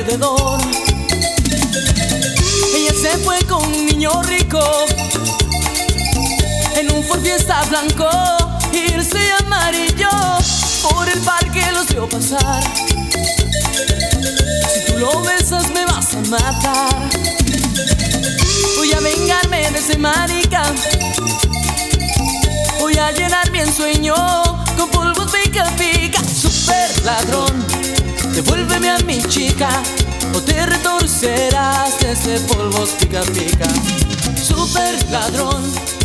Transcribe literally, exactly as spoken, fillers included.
perdedor. Ella se fue con un niño rico en un Ford Fiesta blanco, irse amarillo, por el parque los vio pasar. Si tú lo besas me vas a matar. Voy a vengarme de ese marica, voy a llenar mi ensueño con polvos pica pica. Super ladrón, devuélveme a mi chica, o te retorcerás de ese polvos pica pica. Super ladrón,